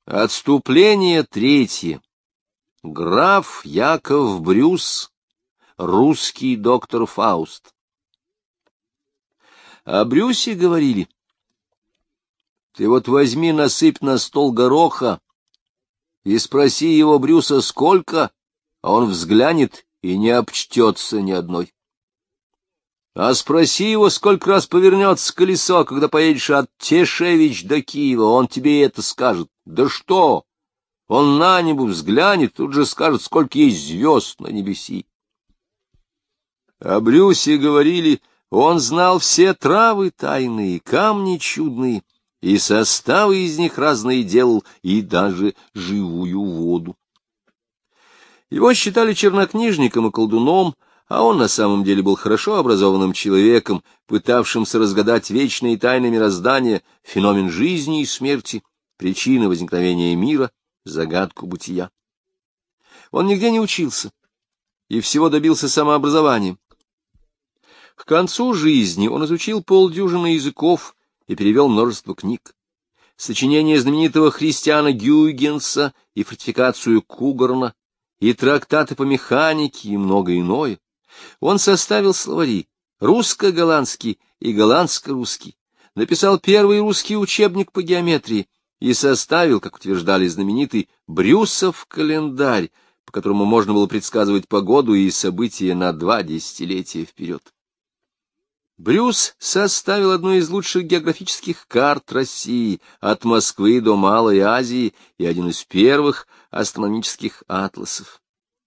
Отступление третье. Граф Яков Брюс, русский доктор Фауст. О Брюсе говорили: ты вот возьми, насыпь на стол гороха и спроси его, Брюса, сколько, а он взглянет и не обчтется ни одной. А спроси его, сколько раз повернется колесо, когда поедешь от Тешевич до Киева, он тебе это скажет. Да что? Он на небо взглянет, тут же скажет, сколько есть звезд на небеси. О Брюсе говорили: он знал все травы тайные, камни чудные, и составы из них разные делал, и даже живую воду. Его считали чернокнижником и колдуном, а он на самом деле был хорошо образованным человеком, пытавшимся разгадать вечные тайны мироздания, феномен жизни и смерти, причины возникновения мира, загадку бытия. Он нигде не учился и всего добился самообразованием. К концу жизни он изучил полдюжины языков и перевел множество книг. Сочинения знаменитого Христиана Гюйгенса и фортификацию Кугорна, и трактаты по механике, и многое иное. Он составил словари русско-голландский и голландско-русский, написал первый русский учебник по геометрии и составил, как утверждали, знаменитый Брюсов календарь, по которому можно было предсказывать погоду и события на 2 десятилетия вперед. Брюс составил одну из лучших географических карт России от Москвы до Малой Азии и один из первых астрономических атласов.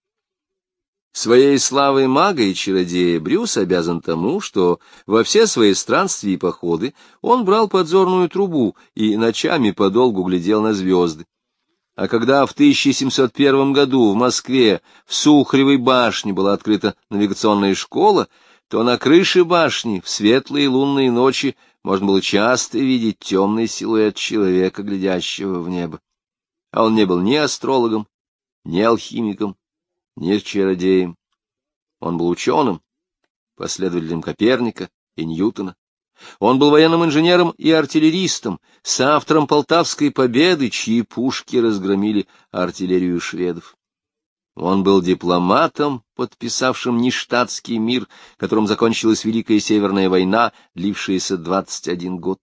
Своей славой мага и чародея Брюс обязан тому, что во все свои странствия и походы он брал подзорную трубу и ночами подолгу глядел на звезды. А когда в 1701 году в Москве в Сухаревой башне была открыта навигационная школа, то на крыше башни в светлые лунные ночи можно было часто видеть темный силуэт человека, глядящего в небо. А он не был ни астрологом, ни алхимиком, ни чародеем. Он был ученым, последователем Коперника и Ньютона. Он был военным инженером и артиллеристом, соавтором Полтавской победы, чьи пушки разгромили артиллерию шведов. Он был дипломатом, подписавшим нештатский мир, которым закончилась Великая Северная война, длившаяся 21 год.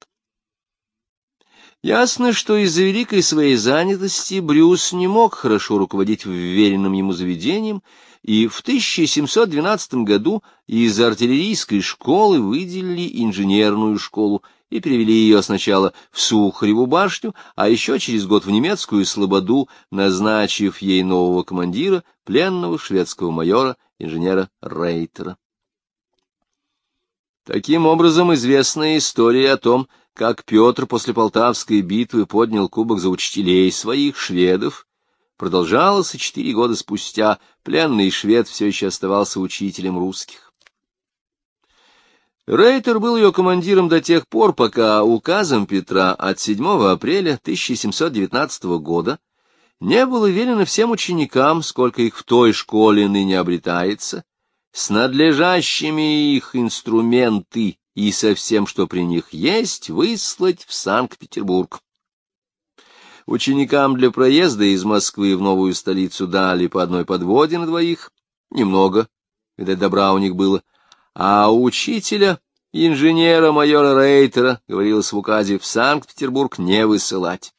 Ясно, что из-за великой своей занятости Брюс не мог хорошо руководить вверенным ему заведением, и в 1712 году из артиллерийской школы выделили инженерную школу и перевели ее сначала в Сухареву башню, а еще через год в немецкую Слободу, назначив ей нового командира, пленного шведского майора, инженера Рейтера. Таким образом, известная история о том, как Петр после Полтавской битвы поднял кубок за учителей своих, шведов, продолжалась и 4 года спустя. Пленный швед все еще оставался учителем русских. Рейтер был ее командиром до тех пор, пока указом Петра от 7 апреля 1719 года не было велено всем ученикам, сколько их в той школе ныне обретается, с надлежащими их инструменты и со всем, что при них есть, выслать в Санкт-Петербург. Ученикам для проезда из Москвы в новую столицу дали по одной подводе на двоих, немного, видать, добра у них было, а учителя, инженера майора Рейтера, говорилось в указе, в Санкт-Петербург не высылать.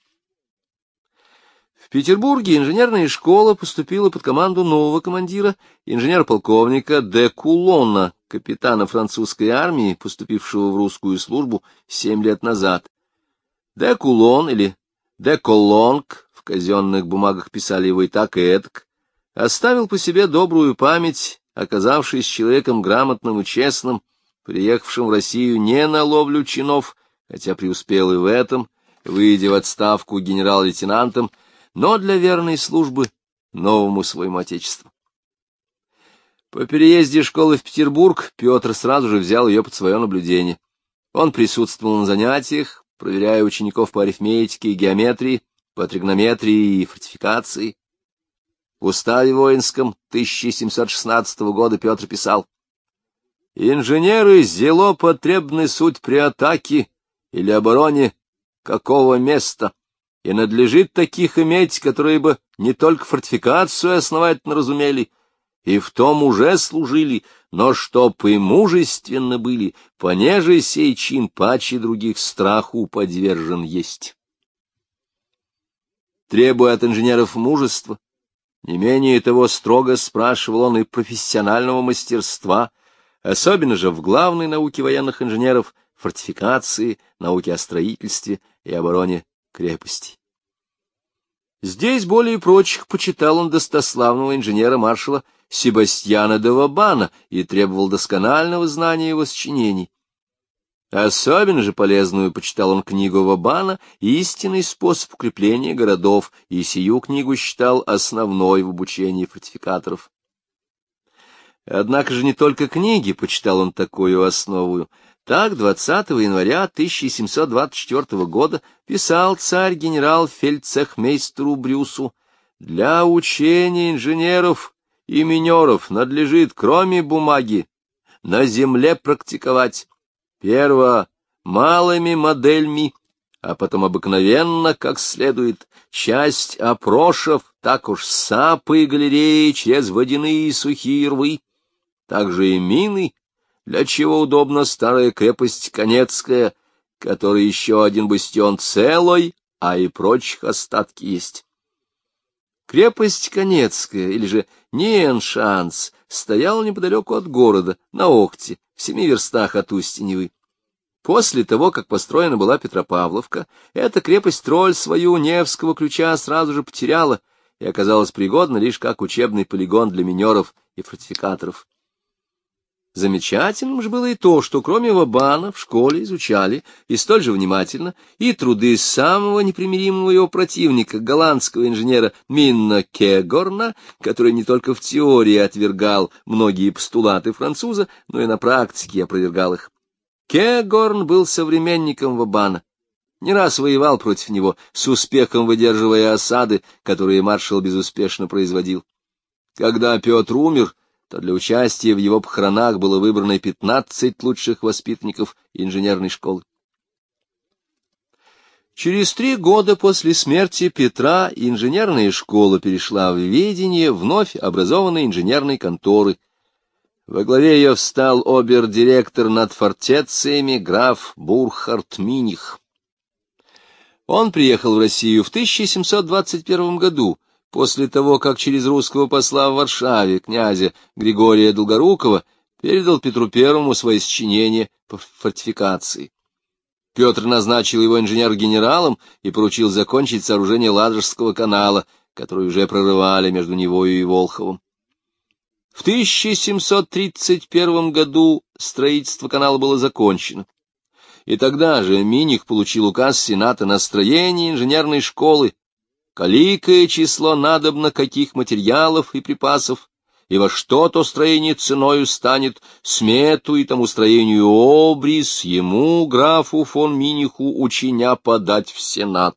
В Петербурге инженерная школа поступила под команду нового командира, инженер-полковника де Кулона, капитана французской армии, поступившего в русскую службу 7 лет назад. Де Кулон или де Колонг, в казенных бумагах писали его и так, и эдак, оставил по себе добрую память, оказавшись человеком грамотным и честным, приехавшим в Россию не на ловлю чинов, хотя преуспел и в этом, выйдя в отставку генерал-лейтенантом, но для верной службы новому своему отечеству. По переезде школы в Петербург Петр сразу же взял ее под свое наблюдение. Он присутствовал на занятиях, проверяя учеников по арифметике и геометрии, по тригонометрии и фортификации. В уставе воинском 1716 года Петр писал: «Инженеры зело потребны суть при атаке или обороне какого места, и надлежит таких иметь, которые бы не только фортификацию основательно разумели, и в том уже служили, но чтоб и мужественно были, понеже сей чин паче других страху подвержен есть. Требуя от инженеров мужества, не менее того строго спрашивал он и профессионального мастерства, особенно же в главной науке военных инженеров — фортификации, науке о строительстве и обороне крепостей. Здесь более прочих почитал он достославного инженера-маршала Себастьяна де Вабана и требовал досконального знания его сочинений. Особенно же полезную почитал он книгу Вабана «Истинный способ укрепления городов», и сию книгу считал основной в обучении фортификаторов. Однако же не только книги почитал он такую основу. Так, 20 января 1724 года писал царь-генерал фельдцехмейстеру Брюсу: «Для учения инженеров и минеров надлежит, кроме бумаги, на земле практиковать. Перво малыми модельми, а потом обыкновенно, как следует, часть опрошев, так уж сапы и галереи через водяные и сухие рвы, также и мины, для чего удобна старая крепость Канецкая, которой еще один бастион целой, а и прочих остатки есть». Крепость Канецкая, или же Ниеншанс, стояла неподалеку от города, на Охте, в 7 верстах от устья Невы. После того, как построена была Петропавловка, эта крепость роль свою Невского ключа сразу же потеряла и оказалась пригодна лишь как учебный полигон для минеров и фортификаторов. Замечательным же было и то, что кроме Вабана в школе изучали и столь же внимательно и труды самого непримиримого его противника, голландского инженера Минна Кегорна, который не только в теории отвергал многие постулаты француза, но и на практике опровергал их. Кегорн был современником Вабана, не раз воевал против него, с успехом выдерживая осады, которые маршал безуспешно производил. Когда Петр умер, то для участия в его похоронах было выбрано 15 лучших воспитанников инженерной школы. Через 3 года после смерти Петра инженерная школа перешла в ведение вновь образованной инженерной конторы. Во главе ее встал обер-директор над фортециями граф Бурхард Миних. Он приехал в Россию в 1721 году, после того, как через русского посла в Варшаве, князя Григория Долгорукова, передал Петру Первому свои сочинения по фортификации. Петр назначил его инженер-генералом и поручил закончить сооружение Ладожского канала, который уже прорывали между Невою и Волховом. В 1731 году строительство канала было закончено, и тогда же Миних получил указ Сената на строение инженерной школы, коликое число надобно каких материалов и припасов, и во что то строение ценою станет, смету и тому строению обрис ему, графу фон Миниху, учиня подать в Сенат.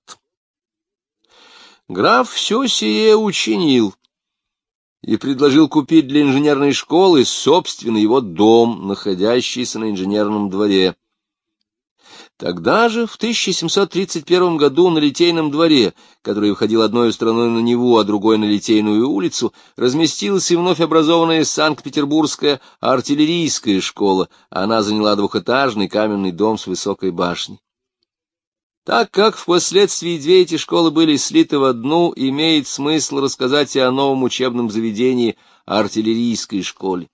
Граф все сие учинил и предложил купить для инженерной школы собственный его дом, находящийся на инженерном дворе. Тогда же, в 1731 году, на Литейном дворе, который выходил одной стороной на Неву, а другой на Литейную улицу, разместилась и вновь образованная Санкт-Петербургская артиллерийская школа. Она заняла двухэтажный каменный дом с высокой башней. Так как впоследствии 2 эти школы были слиты в одну, имеет смысл рассказать и о новом учебном заведении артиллерийской школе.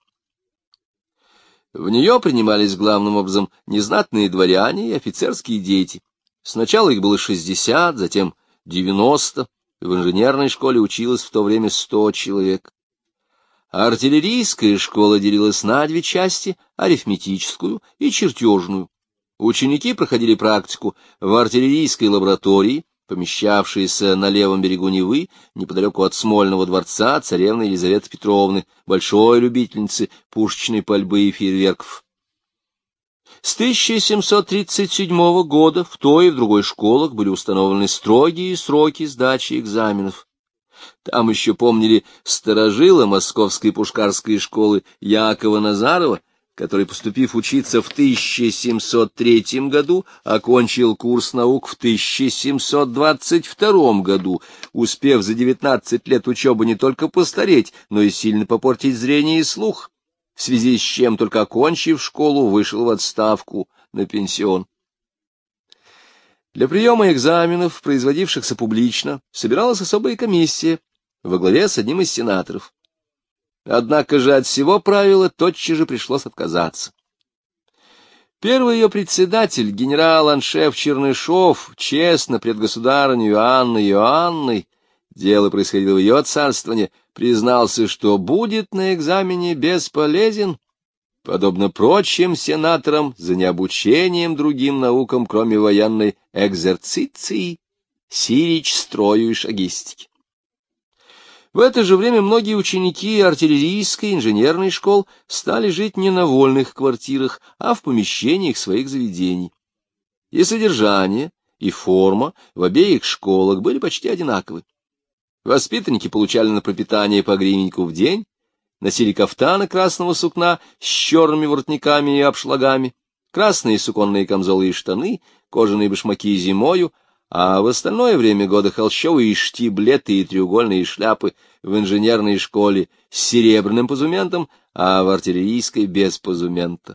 В нее принимались главным образом незнатные дворяне и офицерские дети. Сначала их было 60, затем 90, и в инженерной школе училось в то время 100 человек. Артиллерийская школа делилась на 2 части — арифметическую и чертежную. Ученики проходили практику в артиллерийской лаборатории, помещавшейся на левом берегу Невы, неподалеку от Смольного дворца царевны Елизаветы Петровны, большой любительницы пушечной пальбы и фейерверков. С 1737 года в той и в другой школах были установлены строгие сроки сдачи экзаменов. Там еще помнили старожила Московской пушкарской школы Якова Назарова, который, поступив учиться в 1703 году, окончил курс наук в 1722 году, успев за 19 лет учебы не только постареть, но и сильно попортить зрение и слух, в связи с чем, только окончив школу, вышел в отставку на пенсион. Для приема экзаменов, производившихся публично, собиралась особая комиссия во главе с одним из сенаторов. Однако же от всего правила тотчас же пришлось отказаться. Первый ее председатель, генерал-аншеф Чернышов, честно пред государыней Анной Иоанной, дело происходило в ее царствовании, признался, что будет на экзамене бесполезен, подобно прочим сенаторам, за необучением другим наукам, кроме военной экзерциции, сирич, строю и шагистики. В это же время многие ученики артиллерийской, инженерной школ стали жить не на вольных квартирах, а в помещениях своих заведений. И содержание, и форма в обеих школах были почти одинаковы. Воспитанники получали на пропитание по гривеннику в день, носили кафтаны красного сукна с черными воротниками и обшлагами, красные суконные камзолы и штаны, кожаные башмаки зимою, а в остальное время года холщовые штиблеты и треугольные шляпы, в инженерной школе с серебряным позументом, а в артиллерийской без позумента.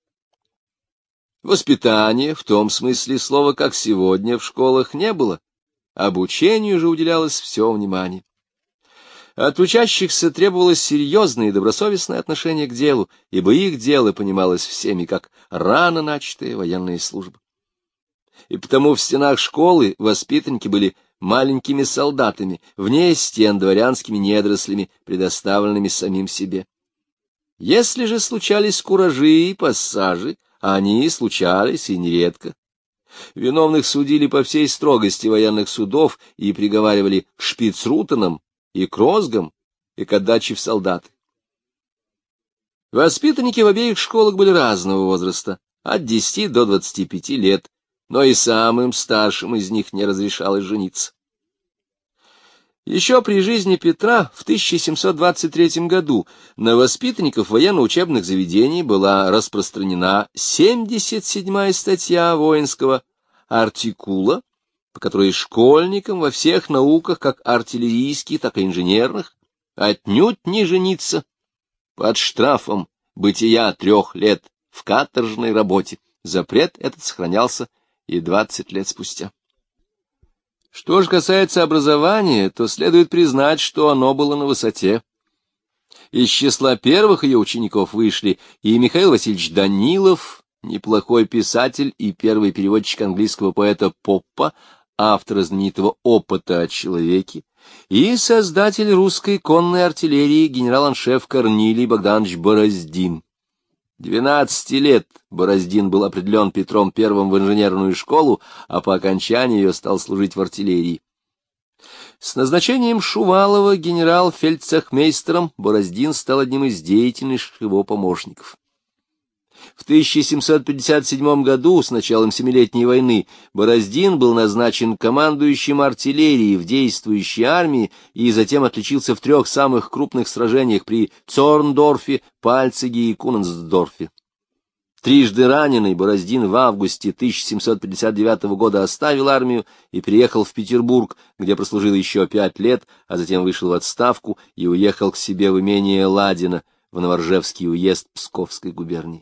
Воспитания, в том смысле слова, как сегодня, в школах не было, обучению же уделялось все внимание. От учащихся требовалось серьезное и добросовестное отношение к делу, ибо их дело понималось всеми как рано начатая военная служба. И потому в стенах школы воспитанники были маленькими солдатами, вне стен дворянскими недорослями, предоставленными самим себе. Если же случались куражи и пассажи, а они случались и нередко, виновных судили по всей строгости военных судов и приговаривали к шпицрутенам и к розгам, и к отдаче в солдаты. Воспитанники в обеих школах были разного возраста, от 10 до 25 лет, но и самым старшим из них не разрешалось жениться. Еще при жизни Петра в 1723 году на воспитанников военно-учебных заведений была распространена 77-я статья воинского артикула, по которой школьникам во всех науках, как артиллерийских, так и инженерных, отнюдь не жениться под штрафом бытия 3 лет в каторжной работе. Запрет этот сохранялся и 20 лет спустя. Что же касается образования, то следует признать, что оно было на высоте. Из числа первых ее учеников вышли и Михаил Васильевич Данилов, неплохой писатель и первый переводчик английского поэта Поппа, автора знаменитого «Опыта о человеке», и создатель русской конной артиллерии генерал-аншеф Корнилий Богданович Бороздин. 12 лет Бороздин был определен Петром I в инженерную школу, а по окончании ее стал служить в артиллерии. С назначением Шувалова генерал-фельдцехмейстером Бороздин стал одним из деятельнейших его помощников. В 1757 году, с началом Семилетней войны, Бороздин был назначен командующим артиллерией в действующей армии и затем отличился в 3 самых крупных сражениях при Цорндорфе, Пальцеге и Куненсдорфе. Трижды раненый Бороздин в августе 1759 года оставил армию и переехал в Петербург, где прослужил еще 5 лет, а затем вышел в отставку и уехал к себе в имение Ладина в Новоржевский уезд Псковской губернии.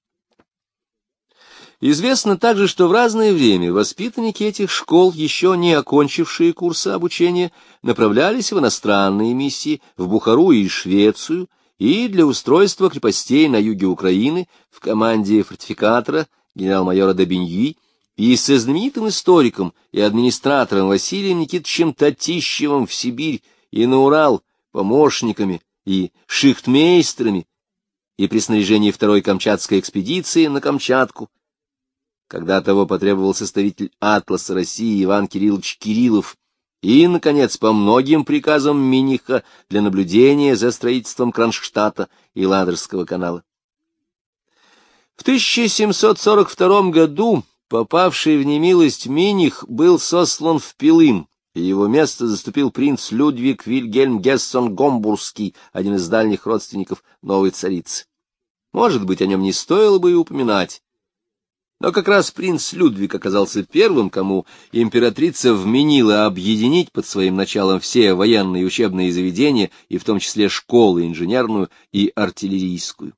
Известно также, что в разное время воспитанники этих школ, еще не окончившие курсы обучения, направлялись в иностранные миссии в Бухару и Швецию, и для устройства крепостей на юге Украины в команде фортификатора генерал-майора Добиньи и со знаменитым историком и администратором Василием Никитичем Татищевым в Сибирь и на Урал помощниками и шихтмейстерами, и при снаряжении второй Камчатской экспедиции на Камчатку, когда того потребовал составитель атласа России Иван Кириллович Кириллов, и, наконец, по многим приказам Миниха для наблюдения за строительством Кронштадта и Ладожского канала. В 1742 году попавший в немилость Миних был сослан в Пилым, и его место заступил принц Людвиг Вильгельм Гессен-Гомбургский, один из дальних родственников новой царицы. Может быть, о нем не стоило бы и упоминать. Но как раз принц Людвиг оказался первым, кому императрица вменила объединить под своим началом все военные и учебные заведения, и в том числе школы инженерную и артиллерийскую.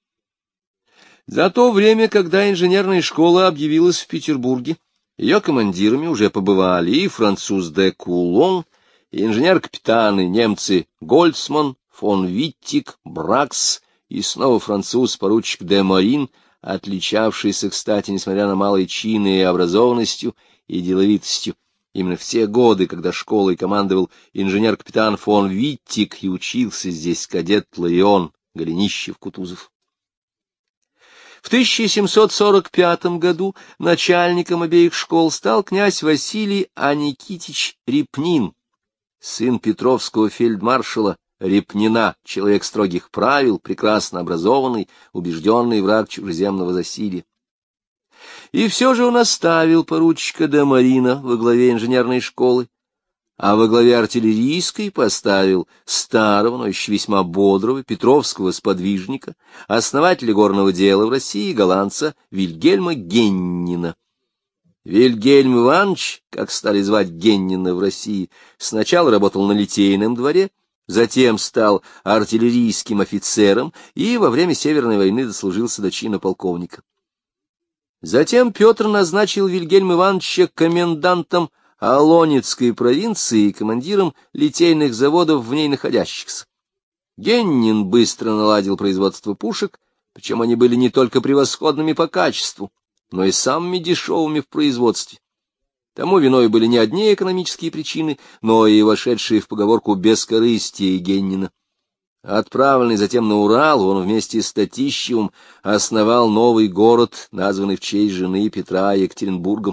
За то время, когда инженерная школа объявилась в Петербурге, ее командирами уже побывали и француз де Кулон, и инженер-капитаны немцы Гольцман, фон Виттик, Бракс и снова француз поручик де Марин, отличавшийся, кстати, несмотря на малые чины, и образованностью и деловитостью. Именно в те годы, когда школой командовал инженер-капитан фон Виттик, и учился здесь кадет Ларион Голенищев-Кутузов. В 1745 году начальником обеих школ стал князь Василий Аникитич Репнин, сын петровского фельдмаршала Репнина, человек строгих правил, прекрасно образованный, убежденный враг чужеземного засилья. И все же он оставил поручика де Марина во главе инженерной школы, а во главе артиллерийской поставил старого, но еще весьма бодрого петровского сподвижника, основателя горного дела в России, голландца Вильгельма Геннина. Вильгельм Иванович, как стали звать Геннина в России, сначала работал на Литейном дворе, затем стал артиллерийским офицером и во время Северной войны дослужился до чина полковника. Затем Петр назначил Вильгельма Ивановича комендантом Олонецкой провинции и командиром литейных заводов в ней находящихся. Геннин быстро наладил производство пушек, причем они были не только превосходными по качеству, но и самыми дешевыми в производстве. Тому виной были не одни экономические причины, но и вошедшие в поговорку бескорыстие Геннина. Отправленный затем на Урал, он вместе с Татищевым основал новый город, названный в честь жены Петра Екатеринбургом.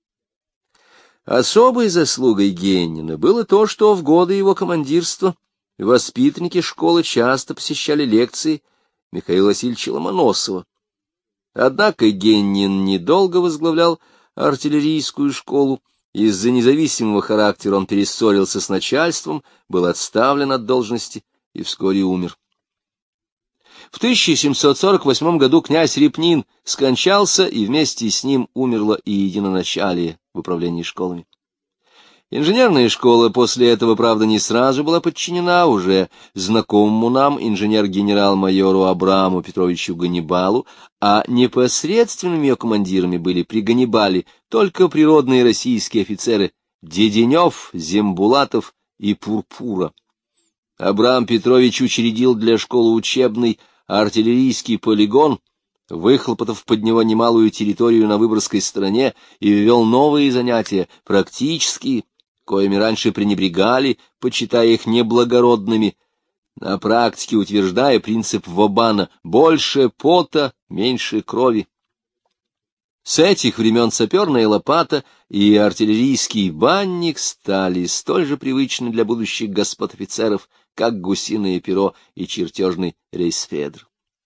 Особой заслугой Геннина было то, что в годы его командирства воспитанники школы часто посещали лекции Михаила Васильевича Ломоносова. Однако Геннин недолго возглавлял артиллерийскую школу. Из-за независимого характера он перессорился с начальством, был отставлен от должности и вскоре умер. В 1748 году князь Репнин скончался, и вместе с ним умерло и единоначалие в управлении школами. Инженерная школа после этого, правда, не сразу была подчинена уже знакомому нам инженер-генерал-майору Абраму Петровичу Ганнибалу, а непосредственными ее командирами были при Ганнибале только природные российские офицеры Деденев, Зембулатов и Пурпура. Абрам Петрович учредил для школы учебный артиллерийский полигон, выхлопотав под него немалую территорию на Выборгской стороне, и ввел новые занятия, практические, коими раньше пренебрегали, почитая их неблагородными, на практике утверждая принцип Вобана «больше пота, меньше крови». С этих времен саперная лопата и артиллерийский банник стали столь же привычны для будущих господ офицеров, как гусиное перо и чертежный рейсфедр.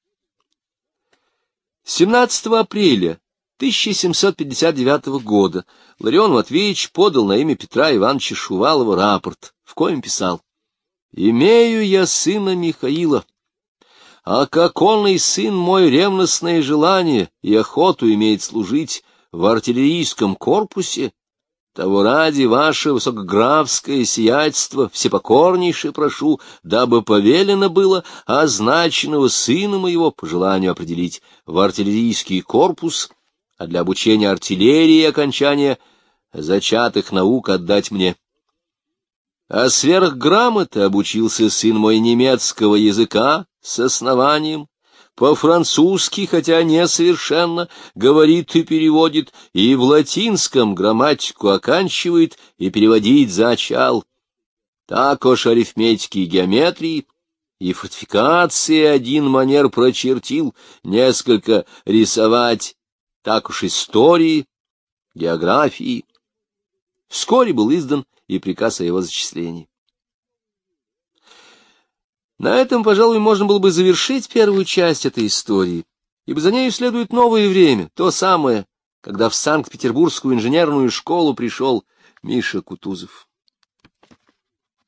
17 апреля 1759 года Ларион Матвеевич подал на имя Петра Ивановича Шувалова рапорт, в коем писал: «Имею я сына Михаила, а как он и сын мой ревностное желание и охоту имеет служить в артиллерийском корпусе, того ради ваше высокографское сиятельство всепокорнейше прошу, дабы повелено было означенного сына моего по желанию определить в артиллерийский корпус, а для обучения артиллерии и окончания зачатых наук отдать мне. А сверх грамоты обучился сын мой немецкого языка с основанием, по-французски, хотя не совершенно, говорит и переводит, и в латинском грамматику оканчивает и переводить зачал. Також арифметики и геометрии, и фортификации один манер прочертил, несколько рисовать, так уж истории, географии. Вскоре был издан и приказ о его зачислении. На этом, пожалуй, можно было бы завершить первую часть этой истории, ибо за нею следует новое время, то самое, когда в Санкт-Петербургскую инженерную школу пришел Миша Кутузов.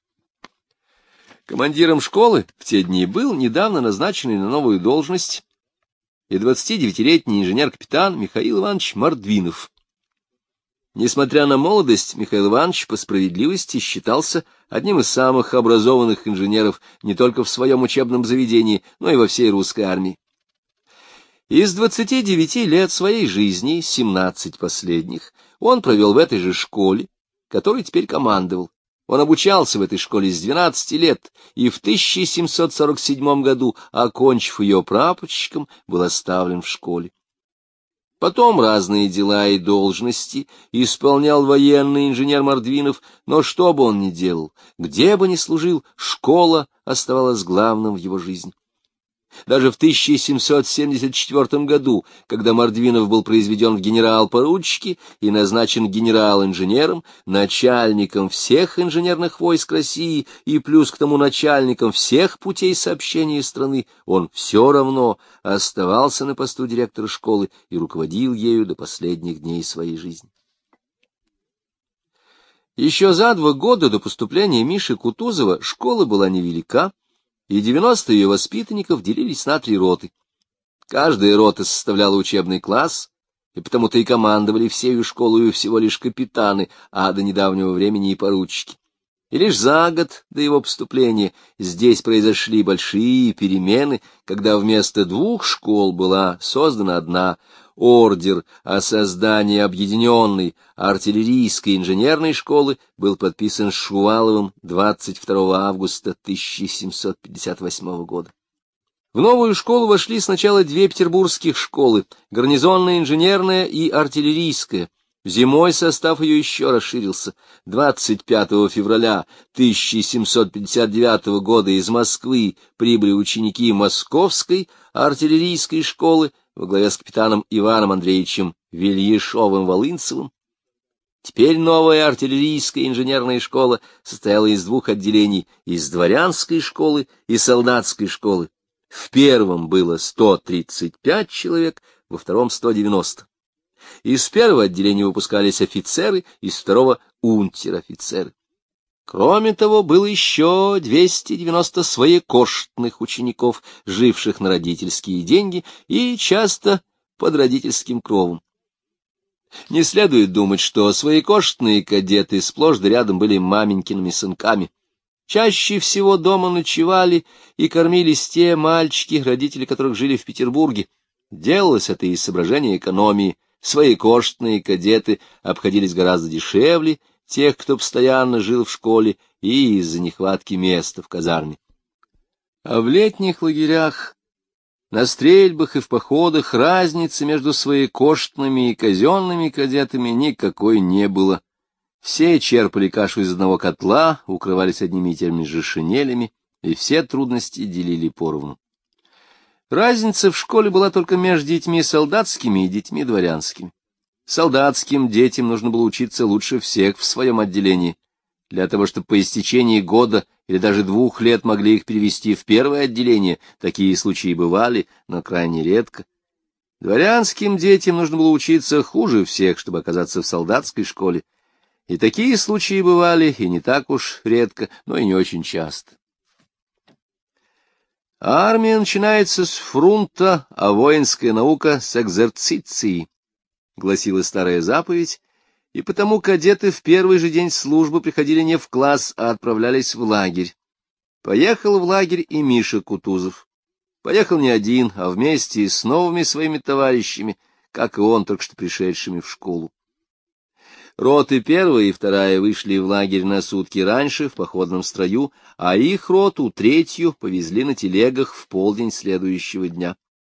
Командиром школы в те дни был недавно назначенный на новую должность и 29-летний инженер-капитан Михаил Иванович Мордвинов. Несмотря на молодость, Михаил Иванович по справедливости считался одним из самых образованных инженеров не только в своем учебном заведении, но и во всей русской армии. Из 29 лет своей жизни 17 последних он провел в этой же школе, которой теперь командовал. Он обучался в этой школе с 12 лет и в 1747 году, окончив ее прапорщиком, был оставлен в школе. Потом разные дела и должности исполнял военный инженер Мордвинов, но что бы он ни делал, где бы ни служил, школа оставалась главным в его жизни. Даже в 1774 году, когда Мордвинов был произведен в генерал-поручики и назначен генерал-инженером, начальником всех инженерных войск России и плюс к тому начальником всех путей сообщения страны, он все равно оставался на посту директора школы и руководил ею до последних дней своей жизни. Еще за 2 года до поступления Миши Кутузова школа была невелика, и 90 ее воспитанников делились на 3 роты. Каждая рота составляла учебный класс, и потому-то и командовали всею школою всего лишь капитаны, а до недавнего времени и поручики. И лишь за год до его поступления здесь произошли большие перемены, когда вместо 2 школ была создана одна. Ордер о создании объединенной артиллерийской инженерной школы был подписан Шуваловым 22 августа 1758 года. В новую школу вошли сначала 2 петербургских школы — гарнизонная инженерная и артиллерийская. Зимой состав ее еще расширился. 25 февраля 1759 года из Москвы прибыли ученики Московской артиллерийской школы во главе с капитаном Иваном Андреевичем Вильешовым-Волынцевым. Теперь новая артиллерийская инженерная школа состояла из 2 отделений — из дворянской школы и солдатской школы. В первом было 135 человек, во втором — 190. Из первого отделения выпускались офицеры, из второго — унтер-офицеры. Кроме того, было еще 290 своекоштных учеников, живших на родительские деньги и часто под родительским кровом. Не следует думать, что своекоштные кадеты сплошь да рядом были маменькиными сынками. Чаще всего дома ночевали и кормились те мальчики, родители которых жили в Петербурге. Делалось это из соображения экономии. Своекоштные кадеты обходились гораздо дешевле тех, кто постоянно жил в школе, и из-за нехватки места в казарме. А в летних лагерях, на стрельбах и в походах разницы между своекоштными и казенными кадетами никакой не было. Все черпали кашу из одного котла, укрывались одними и теми же шинелями, и все трудности делили поровну. Разница в школе была только между детьми солдатскими и детьми дворянскими. Солдатским детям нужно было учиться лучше всех в своем отделении, для того, чтобы по истечении года или даже 2 лет могли их перевести в первое отделение. Такие случаи бывали, но крайне редко. Дворянским детям нужно было учиться хуже всех, чтобы оказаться в солдатской школе. И такие случаи бывали, и не так уж редко, но и не очень часто. Армия начинается с фрунта, а воинская наука — с экзерциции, — гласила старая заповедь, и потому кадеты в первый же день службы приходили не в класс, а отправлялись в лагерь. Поехал в лагерь и Миша Кутузов. Поехал не один, а вместе с новыми своими товарищами, как и он, только что пришедшими в школу. Роты 1 и 2 вышли в лагерь на сутки раньше, в походном строю, а их роту, 3-ю, повезли на телегах в полдень следующего дня.